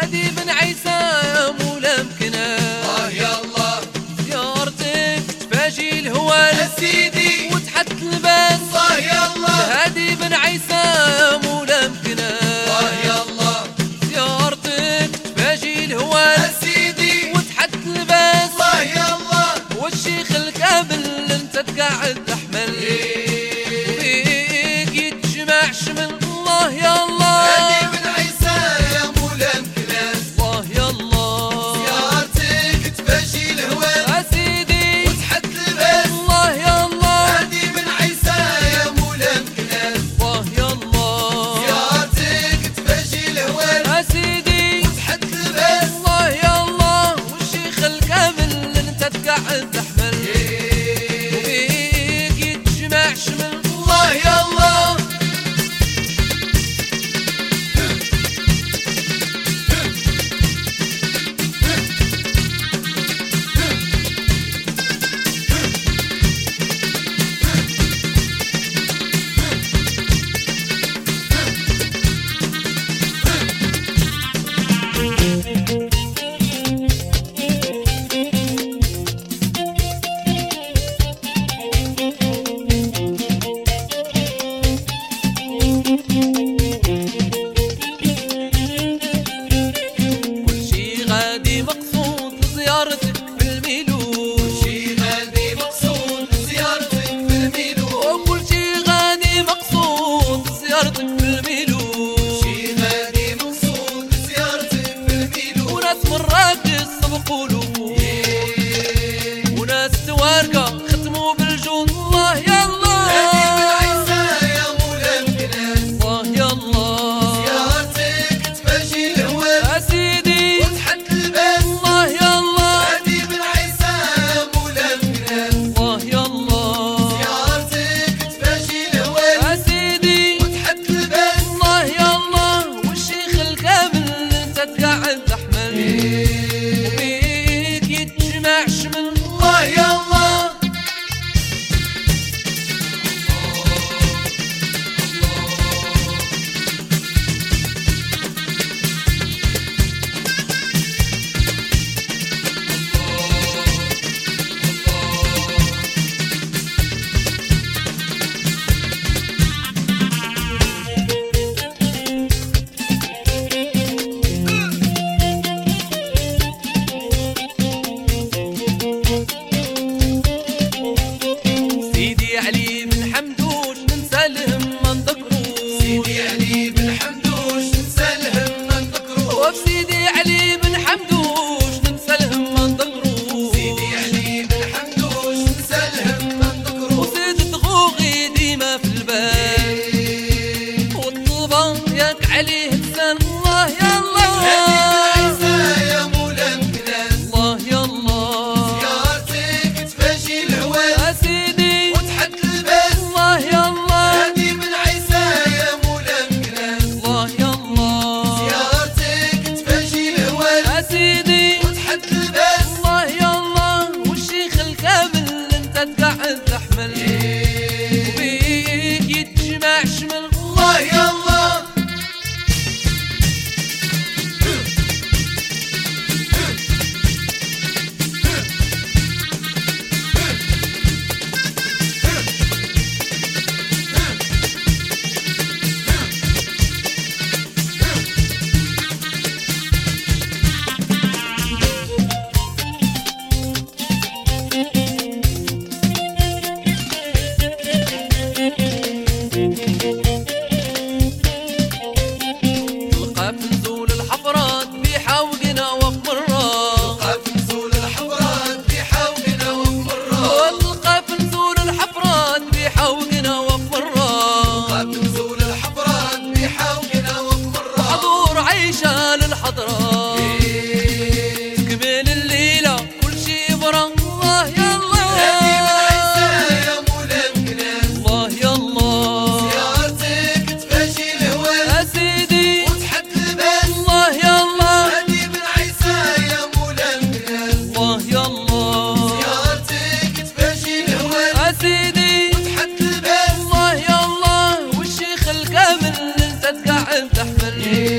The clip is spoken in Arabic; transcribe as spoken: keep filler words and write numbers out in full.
هادي بن عيسى يا مولا مكنة الله يلا زيارتك تفاجي الهوال سيدي وتحت الباس الله يلا هادي بن عيسى يا مولا مكنة الله يلا زيارتك تفاجي الهوال سيدي وتحت الباس الله يلا والشيخ الكامل انت تقعد تحمل فيك يتجمع شمل الله يلا هادي بن عيسى يا مولا مكنة الله يلا زيارتك تفاجي الهوال يا سيدي وتحت الباس الله يلا هادي بن عيسى يا مولا مكنة الله يلا زيارتك تفاجي الهوال يا سيدي وتحت الباس الله يلا والشيخ الكامل انت تقعد تحمل فيك يتجمع شمل الله يلا كل شي غادي مقصود لزيارتك بالميلود شي غادي مقصود زيارتك بالميلود وكل شي غادي مقصود لزيارتك بالميلود شي غادي مقصود زيارتك بالميلود وناس مراكش سبقوا له وناس توارقة ختموا بالجود الله يلا هادي بن عيسى يا مولا مكنة الله يلا زيارتك تفاجي الهوال يا سيدي وتحت الباس الله يلا هادي بن عيسى يا مولا مكنة الله يلا زيارتك تفاجي الهوال يا سيدي وتحت الباس الله يلا والشيخ الكامل انت تقعد تحمل وبيك يتجمع شمل الله يلا سيدي علي بن حمدوش ننسى الهم ما نذكروش سيدي علي بن حمدوش ننسى الهم ما نذكروش وبسيدي علي بن حمدوش ننسى الهم ما نذكروش سيدي علي بن حمدوش ننسى الهم ما نذكروش وسيد تغوغي ديما في البال والطلبة ياك عليه لسان الله يلا هادي بن عيسى يا مولا مكنة الله يلا زيارتك تفاجي الهوال يا سيدي وتحت الباس الله يلا هادي بن عيسى يا مولا مكنة الله يلا زيارتك تفاجي الهوال يا سيدي وتحت الباس الله يلا والشيخ الكامل انت تقعد تحمل وبيك يتجمع شمل الله يلا تلقى في نزول الحفرات بيحاوقنا وقمرة تلقى في نزول الحفرات بيحاوقنا ومرة وتلقى في نزول الحفرات بيحاوقنا وقمرة تلقى في نزول الحفرات بيحاوقنا ومرة حضور عيشة للحضرة تكمل الليلة كل شي برا الله يلا هادي بن عيسى يا مولا مكنة الله يلا زيارتك تفاجي الهوال يا سيدي وتحت الباس الله يلا هادي بن عيسى يا مولا مكنة الله يلا زيارتك تفاجي الهوال يا سيدي وتحت الباس الله يلا والشيخ الكامل انت تقعد تحمل